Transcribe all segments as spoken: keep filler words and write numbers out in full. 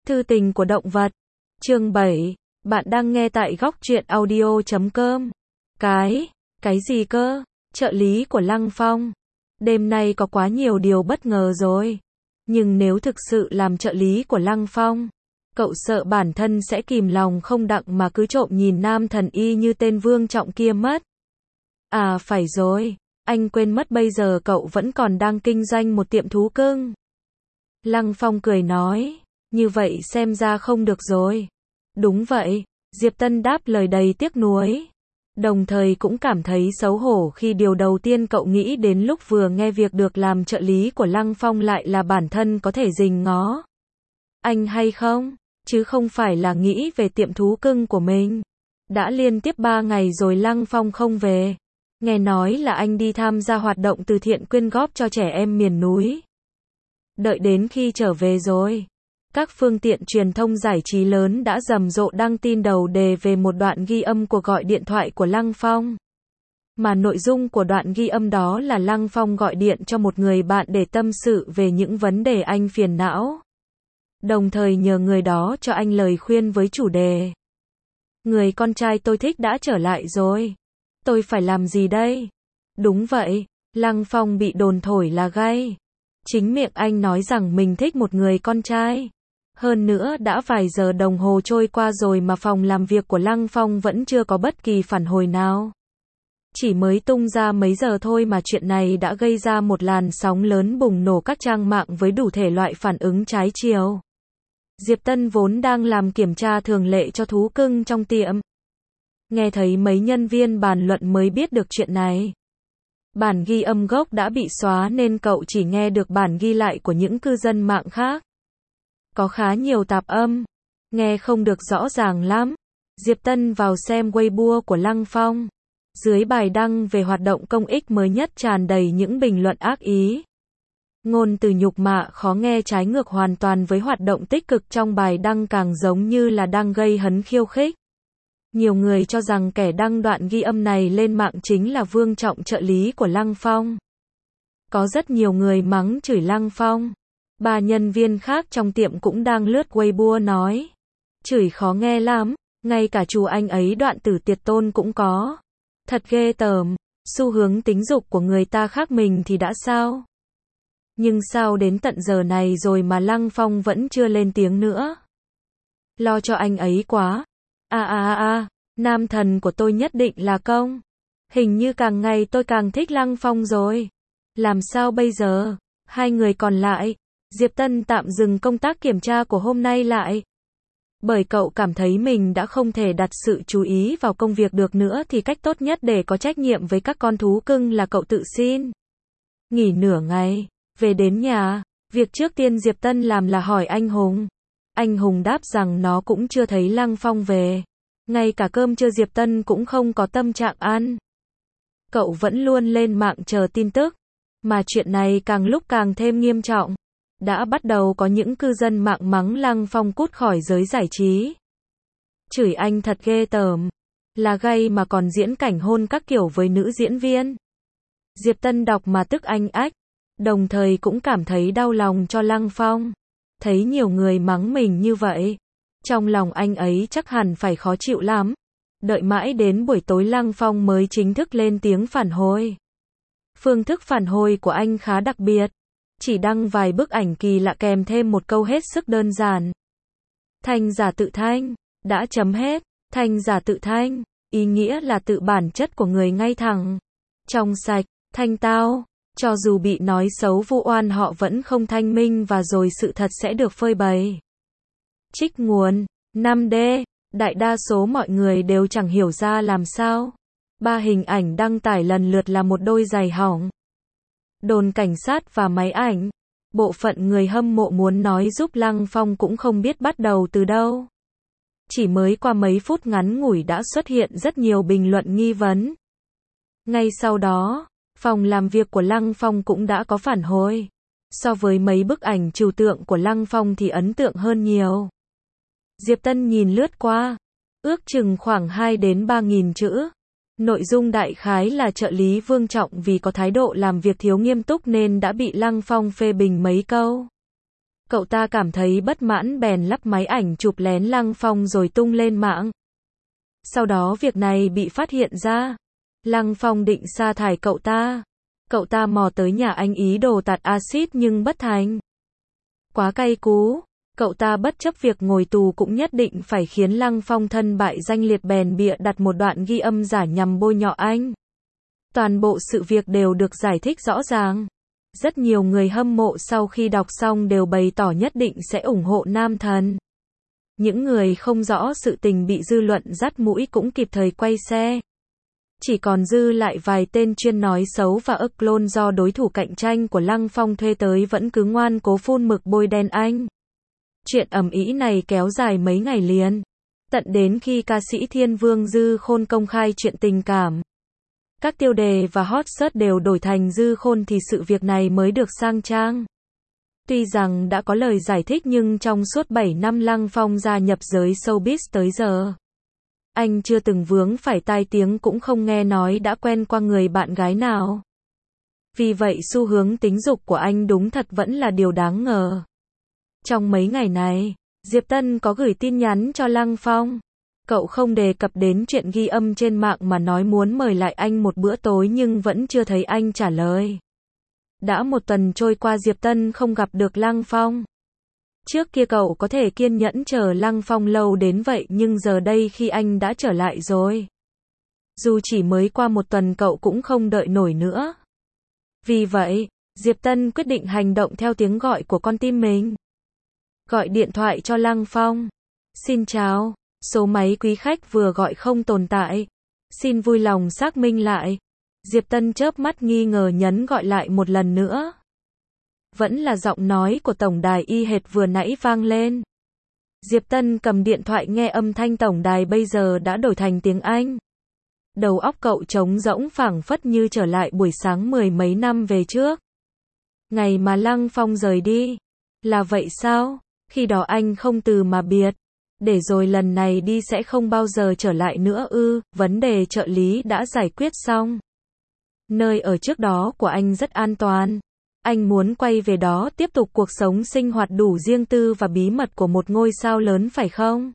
Thư tình của động vật. Chương bảy. Bạn đang nghe tại góc truyện audio chấm com. Cái, cái gì cơ? Trợ lý của Lăng Phong. Đêm nay có quá nhiều điều bất ngờ rồi. Nhưng nếu thực sự làm trợ lý của Lăng Phong, cậu sợ bản thân sẽ kìm lòng không đặng mà cứ trộm nhìn nam thần y như tên Vương Trọng kia mất. À phải rồi, anh quên mất bây giờ cậu vẫn còn đang kinh doanh một tiệm thú cưng. Lăng Phong cười nói, như vậy xem ra không được rồi. Đúng vậy, Diệp Tân đáp lời đầy tiếc nuối. Đồng thời cũng cảm thấy xấu hổ khi điều đầu tiên cậu nghĩ đến lúc vừa nghe việc được làm trợ lý của Lăng Phong lại là bản thân có thể rình ngó anh hay không, chứ không phải là nghĩ về tiệm thú cưng của mình. Đã liên tiếp ba ngày rồi Lăng Phong không về. Nghe nói là anh đi tham gia hoạt động từ thiện quyên góp cho trẻ em miền núi. Đợi đến khi trở về rồi, các phương tiện truyền thông giải trí lớn đã rầm rộ đăng tin đầu đề về một đoạn ghi âm cuộc gọi điện thoại của Lăng Phong. Mà nội dung của đoạn ghi âm đó là Lăng Phong gọi điện cho một người bạn để tâm sự về những vấn đề anh phiền não. Đồng thời nhờ người đó cho anh lời khuyên với chủ đề: người con trai tôi thích đã trở lại rồi. Tôi phải làm gì đây? Đúng vậy, Lăng Phong bị đồn thổi là gay. Chính miệng anh nói rằng mình thích một người con trai. Hơn nữa đã vài giờ đồng hồ trôi qua rồi mà phòng làm việc của Lăng Phong vẫn chưa có bất kỳ phản hồi nào. Chỉ mới tung ra mấy giờ thôi mà chuyện này đã gây ra một làn sóng lớn bùng nổ các trang mạng với đủ thể loại phản ứng trái chiều. Diệp Tân vốn đang làm kiểm tra thường lệ cho thú cưng trong tiệm. Nghe thấy mấy nhân viên bàn luận mới biết được chuyện này. Bản ghi âm gốc đã bị xóa nên cậu chỉ nghe được bản ghi lại của những cư dân mạng khác. Có khá nhiều tạp âm, nghe không được rõ ràng lắm. Diệp Tân vào xem Weibo của Lăng Phong. Dưới bài đăng về hoạt động công ích mới nhất tràn đầy những bình luận ác ý. Ngôn từ nhục mạ khó nghe trái ngược hoàn toàn với hoạt động tích cực trong bài đăng, càng giống như là đang gây hấn khiêu khích. Nhiều người cho rằng kẻ đăng đoạn ghi âm này lên mạng chính là Vương Trọng, trợ lý của Lăng Phong. Có rất nhiều người mắng chửi Lăng Phong. Ba nhân viên khác trong tiệm cũng đang lướt Weibo nói: chửi khó nghe lắm, ngay cả chú anh ấy đoạn tử tiệt tôn cũng có. Thật ghê tởm, xu hướng tính dục của người ta khác mình thì đã sao? Nhưng sao đến tận giờ này rồi mà Lăng Phong vẫn chưa lên tiếng nữa? Lo cho anh ấy quá. À à à à, nam thần của tôi nhất định là công. Hình như càng ngày tôi càng thích Lăng Phong rồi. Làm sao bây giờ? Hai người còn lại, Diệp Tân tạm dừng công tác kiểm tra của hôm nay lại. Bởi cậu cảm thấy mình đã không thể đặt sự chú ý vào công việc được nữa thì cách tốt nhất để có trách nhiệm với các con thú cưng là cậu tự xin nghỉ nửa ngày, về đến nhà. Việc trước tiên Diệp Tân làm là hỏi anh Hùng. Anh Hùng đáp rằng nó cũng chưa thấy Lăng Phong về. Ngay cả cơm trưa Diệp Tân cũng không có tâm trạng ăn. Cậu vẫn luôn lên mạng chờ tin tức. Mà chuyện này càng lúc càng thêm nghiêm trọng. Đã bắt đầu có những cư dân mạng mắng Lăng Phong cút khỏi giới giải trí. Chửi anh thật ghê tởm. Là gay mà còn diễn cảnh hôn các kiểu với nữ diễn viên. Diệp Tân đọc mà tức anh ách. Đồng thời cũng cảm thấy đau lòng cho Lăng Phong. Thấy nhiều người mắng mình như vậy, trong lòng anh ấy chắc hẳn phải khó chịu lắm. Đợi mãi đến buổi tối Lăng Phong mới chính thức lên tiếng phản hồi. Phương thức phản hồi của anh khá đặc biệt. Chỉ đăng vài bức ảnh kỳ lạ kèm thêm một câu hết sức đơn giản. Thanh giả tự thanh, đã chấm hết. Thanh giả tự thanh, ý nghĩa là tự bản chất của người ngay thẳng, trong sạch, thanh tao. Cho dù bị nói xấu vu oan họ vẫn không thanh minh và rồi sự thật sẽ được phơi bày. Trích nguồn năm D. Đại đa số mọi người đều chẳng hiểu ra làm sao. Ba hình ảnh đăng tải lần lượt là một đôi giày hỏng, đồn cảnh sát và máy ảnh. Bộ phận người hâm mộ muốn nói giúp Lăng Phong cũng không biết bắt đầu từ đâu. Chỉ mới qua mấy phút ngắn ngủi đã xuất hiện rất nhiều bình luận nghi vấn. Ngay sau đó, phòng làm việc của Lăng Phong cũng đã có phản hồi. So với mấy bức ảnh trừu tượng của Lăng Phong thì ấn tượng hơn nhiều. Diệp Tân nhìn lướt qua, ước chừng khoảng hai đến ba nghìn chữ. Nội dung đại khái là trợ lý Vương Trọng vì có thái độ làm việc thiếu nghiêm túc nên đã bị Lăng Phong phê bình mấy câu. Cậu ta cảm thấy bất mãn bèn lắp máy ảnh chụp lén Lăng Phong rồi tung lên mạng. Sau đó việc này bị phát hiện ra. Lăng Phong định sa thải cậu ta. Cậu ta mò tới nhà anh ý đồ tạt axit nhưng bất thành. Quá cay cú, cậu ta bất chấp việc ngồi tù cũng nhất định phải khiến Lăng Phong thân bại danh liệt bèn bịa đặt một đoạn ghi âm giả nhằm bôi nhọ anh. Toàn bộ sự việc đều được giải thích rõ ràng. Rất nhiều người hâm mộ sau khi đọc xong đều bày tỏ nhất định sẽ ủng hộ nam thần. Những người không rõ sự tình bị dư luận dắt mũi cũng kịp thời quay xe. Chỉ còn dư lại vài tên chuyên nói xấu và ức clone do đối thủ cạnh tranh của Lăng Phong thuê tới vẫn cứ ngoan cố phun mực bôi đen anh. Chuyện ầm ĩ này kéo dài mấy ngày liền. Tận đến khi ca sĩ Thiên Vương Dư Khôn công khai chuyện tình cảm. Các tiêu đề và hot search đều đổi thành Dư Khôn thì sự việc này mới được sang trang. Tuy rằng đã có lời giải thích nhưng trong suốt bảy năm Lăng Phong gia nhập giới showbiz tới giờ, anh chưa từng vướng phải tai tiếng cũng không nghe nói đã quen qua người bạn gái nào. Vì vậy xu hướng tính dục của anh đúng thật vẫn là điều đáng ngờ. Trong mấy ngày này, Diệp Tân có gửi tin nhắn cho Lăng Phong. Cậu không đề cập đến chuyện ghi âm trên mạng mà nói muốn mời lại anh một bữa tối nhưng vẫn chưa thấy anh trả lời. Đã một tuần trôi qua Diệp Tân không gặp được Lăng Phong. Trước kia cậu có thể kiên nhẫn chờ Lăng Phong lâu đến vậy nhưng giờ đây khi anh đã trở lại rồi. Dù chỉ mới qua một tuần cậu cũng không đợi nổi nữa. Vì vậy, Diệp Tân quyết định hành động theo tiếng gọi của con tim mình. Gọi điện thoại cho Lăng Phong. Xin chào, số máy quý khách vừa gọi không tồn tại. Xin vui lòng xác minh lại. Diệp Tân chớp mắt nghi ngờ nhấn gọi lại một lần nữa. Vẫn là giọng nói của tổng đài y hệt vừa nãy vang lên. Diệp Tân cầm điện thoại nghe âm thanh tổng đài bây giờ đã đổi thành tiếng Anh. Đầu óc cậu trống rỗng phảng phất như trở lại buổi sáng mười mấy năm về trước. Ngày mà Lăng Phong rời đi. Là vậy sao? Khi đó anh không từ mà biệt. Để rồi lần này đi sẽ không bao giờ trở lại nữa ư? Vấn đề trợ lý đã giải quyết xong. Nơi ở trước đó của anh rất an toàn. Anh muốn quay về đó tiếp tục cuộc sống sinh hoạt đủ riêng tư và bí mật của một ngôi sao lớn phải không?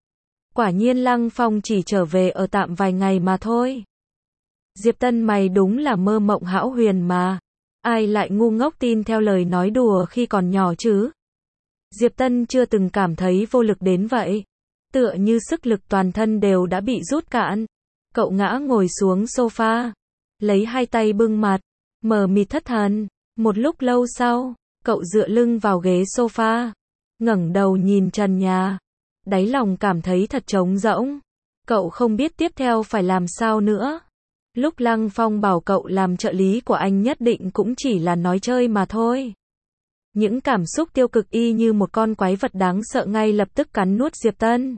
Quả nhiên Lăng Phong chỉ trở về ở tạm vài ngày mà thôi. Diệp Tân mày đúng là mơ mộng hão huyền mà. Ai lại ngu ngốc tin theo lời nói đùa khi còn nhỏ chứ? Diệp Tân chưa từng cảm thấy vô lực đến vậy. Tựa như sức lực toàn thân đều đã bị rút cạn. Cậu ngã ngồi xuống sofa. Lấy hai tay bưng mặt. Mờ mịt thất thần. Một lúc lâu sau, cậu dựa lưng vào ghế sofa. Ngẩng đầu nhìn trần nhà. Đáy lòng cảm thấy thật trống rỗng. Cậu không biết tiếp theo phải làm sao nữa. Lúc Lăng Phong bảo cậu làm trợ lý của anh nhất định cũng chỉ là nói chơi mà thôi. Những cảm xúc tiêu cực y như một con quái vật đáng sợ ngay lập tức cắn nuốt Diệp Tân.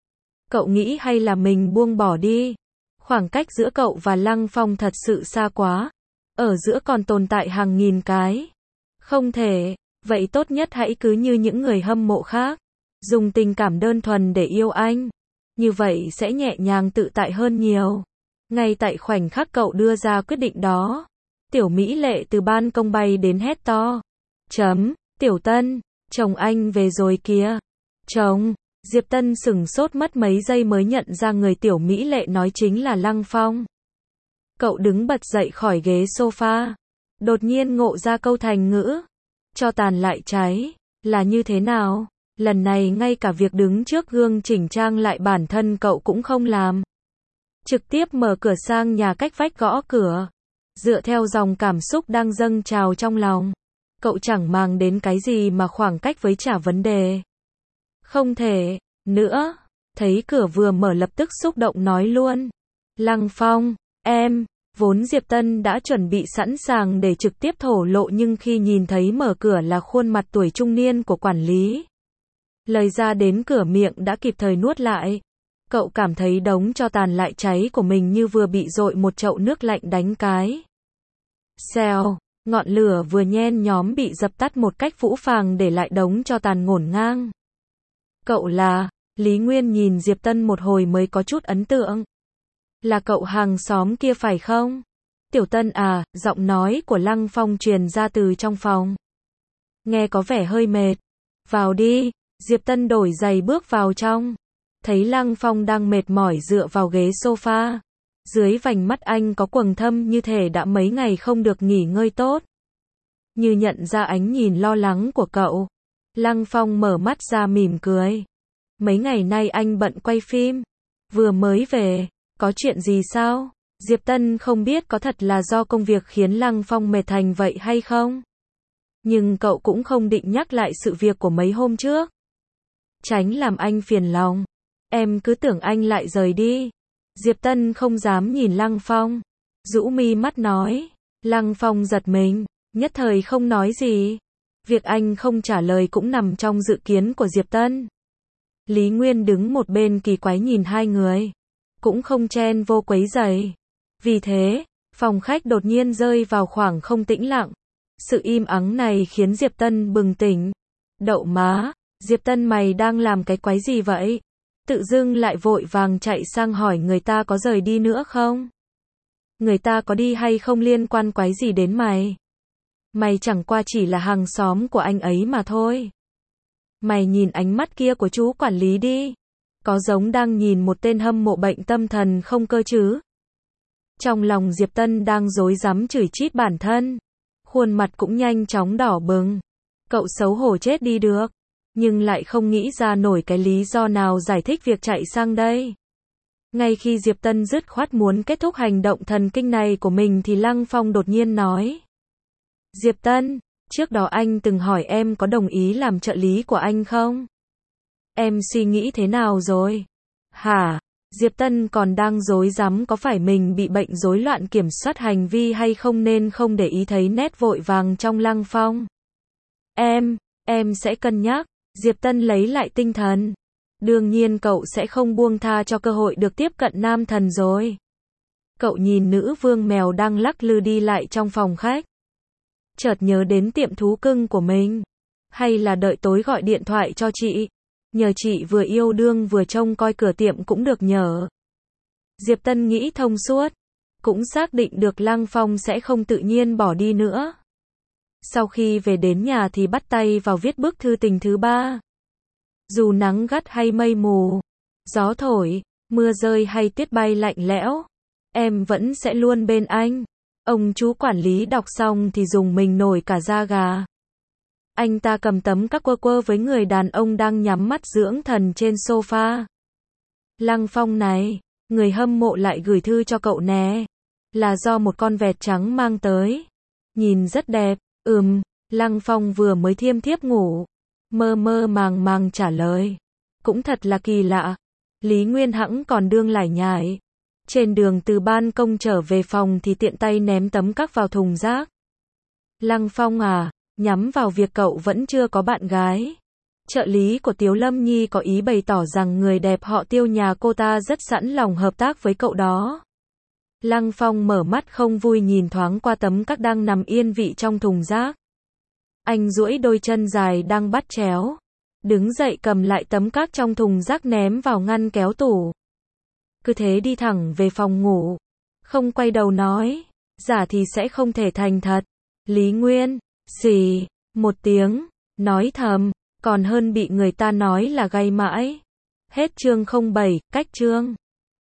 Cậu nghĩ hay là mình buông bỏ đi. Khoảng cách giữa cậu và Lăng Phong thật sự xa quá. Ở giữa còn tồn tại hàng nghìn cái. Không thể, vậy tốt nhất hãy cứ như những người hâm mộ khác. Dùng tình cảm đơn thuần để yêu anh. Như vậy sẽ nhẹ nhàng tự tại hơn nhiều. Ngay tại khoảnh khắc cậu đưa ra quyết định đó. Tiểu Mỹ Lệ từ ban công bay đến hét to. Chấm, Tiểu Tân, chồng anh về rồi kìa. Chồng, Diệp Tân sửng sốt mất mấy giây mới nhận ra người Tiểu Mỹ Lệ nói chính là Lăng Phong. Cậu đứng bật dậy khỏi ghế sofa. Đột nhiên ngộ ra câu thành ngữ. Cho tàn lại cháy. Là như thế nào? Lần này ngay cả việc đứng trước gương chỉnh trang lại bản thân cậu cũng không làm. Trực tiếp mở cửa sang nhà cách vách gõ cửa. Dựa theo dòng cảm xúc đang dâng trào trong lòng. Cậu chẳng màng đến cái gì mà khoảng cách với trả vấn đề. Không thể, nữa. Thấy cửa vừa mở lập tức xúc động nói luôn. Lăng Phong, em. Vốn Diệp Tân đã chuẩn bị sẵn sàng để trực tiếp thổ lộ nhưng khi nhìn thấy mở cửa là khuôn mặt tuổi trung niên của quản lý. Lời ra đến cửa miệng đã kịp thời nuốt lại. Cậu cảm thấy đống tro tàn lại cháy của mình như vừa bị dội một chậu nước lạnh đánh cái. Xèo, ngọn lửa vừa nhen nhóm bị dập tắt một cách phũ phàng để lại đống tro tàn ngổn ngang. Cậu là, Lý Nguyên nhìn Diệp Tân một hồi mới có chút ấn tượng. Là cậu hàng xóm kia phải không? Tiểu Tân à, giọng nói của Lăng Phong truyền ra từ trong phòng. Nghe có vẻ hơi mệt. Vào đi. Diệp Tân đổi giày bước vào trong. Thấy Lăng Phong đang mệt mỏi dựa vào ghế sofa. Dưới vành mắt anh có quầng thâm như thể đã mấy ngày không được nghỉ ngơi tốt. Như nhận ra ánh nhìn lo lắng của cậu. Lăng Phong mở mắt ra mỉm cười. Mấy ngày nay anh bận quay phim. Vừa mới về. Có chuyện gì sao? Diệp Tân không biết có thật là do công việc khiến Lăng Phong mệt thành vậy hay không. Nhưng cậu cũng không định nhắc lại sự việc của mấy hôm trước. Tránh làm anh phiền lòng. Em cứ tưởng anh lại rời đi. Diệp Tân không dám nhìn Lăng Phong. Rũ mi mắt nói. Lăng Phong giật mình. Nhất thời không nói gì. Việc anh không trả lời cũng nằm trong dự kiến của Diệp Tân. Lý Nguyên đứng một bên kỳ quái nhìn hai người. Cũng không chen vô quấy rầy. Vì thế, phòng khách đột nhiên rơi vào khoảng không tĩnh lặng. Sự im ắng này khiến Diệp Tân bừng tỉnh. Đậu má, Diệp Tân mày đang làm cái quái gì vậy? Tự dưng lại vội vàng chạy sang hỏi người ta có rời đi nữa không? Người ta có đi hay không liên quan quái gì đến mày? Mày chẳng qua chỉ là hàng xóm của anh ấy mà thôi. Mày nhìn ánh mắt kia của chú quản lý đi. Có giống đang nhìn một tên hâm mộ bệnh tâm thần không cơ chứ? Trong lòng Diệp Tân đang rối rắm chửi chít bản thân. Khuôn mặt cũng nhanh chóng đỏ bừng. Cậu xấu hổ chết đi được. Nhưng lại không nghĩ ra nổi cái lý do nào giải thích việc chạy sang đây. Ngay khi Diệp Tân dứt khoát muốn kết thúc hành động thần kinh này của mình thì Lăng Phong đột nhiên nói. Diệp Tân, trước đó anh từng hỏi em có đồng ý làm trợ lý của anh không? Em suy nghĩ thế nào rồi? Hả? Diệp Tân còn đang rối rắm có phải mình bị bệnh rối loạn kiểm soát hành vi hay không nên không để ý thấy nét vội vàng trong Lăng Phong. Em, em sẽ cân nhắc. Diệp Tân lấy lại tinh thần. Đương nhiên cậu sẽ không buông tha cho cơ hội được tiếp cận nam thần rồi. Cậu nhìn nữ vương mèo đang lắc lư đi lại trong phòng khách. Chợt nhớ đến tiệm thú cưng của mình. Hay là đợi tối gọi điện thoại cho chị. Nhờ chị vừa yêu đương vừa trông coi cửa tiệm cũng được nhờ. Diệp Tân nghĩ thông suốt. Cũng xác định được Lăng Phong sẽ không tự nhiên bỏ đi nữa. Sau khi về đến nhà thì bắt tay vào viết bức thư tình thứ ba. Dù nắng gắt hay mây mù, gió thổi, mưa rơi hay tuyết bay lạnh lẽo, em vẫn sẽ luôn bên anh. Ông chú quản lý đọc xong thì dùng mình nổi cả da gà. Anh ta cầm tấm các quơ quơ với người đàn ông đang nhắm mắt dưỡng thần trên sofa. Lăng Phong này, người hâm mộ lại gửi thư cho cậu nè. Là do một con vẹt trắng mang tới. Nhìn rất đẹp. Ừm, Lăng Phong vừa mới thiêm thiếp ngủ. Mơ mơ màng màng trả lời. Cũng thật là kỳ lạ. Lý Nguyên hẵng còn đương lải nhải. Trên đường từ ban công trở về phòng thì tiện tay ném tấm các vào thùng rác. Lăng Phong à, nhắm vào việc cậu vẫn chưa có bạn gái. Trợ lý của Tiếu Lâm Nhi có ý bày tỏ rằng người đẹp họ Tiêu nhà cô ta rất sẵn lòng hợp tác với cậu đó. Lăng Phong mở mắt không vui nhìn thoáng qua tấm các đang nằm yên vị trong thùng rác. Anh duỗi đôi chân dài đang bắt chéo. Đứng dậy cầm lại tấm các trong thùng rác ném vào ngăn kéo tủ. Cứ thế đi thẳng về phòng ngủ. Không quay đầu nói. Giả thì sẽ không thể thành thật. Lý Nguyên, xì, một tiếng, nói thầm, còn hơn bị người ta nói là gay mãi. Hết chương không bảy, cách chương.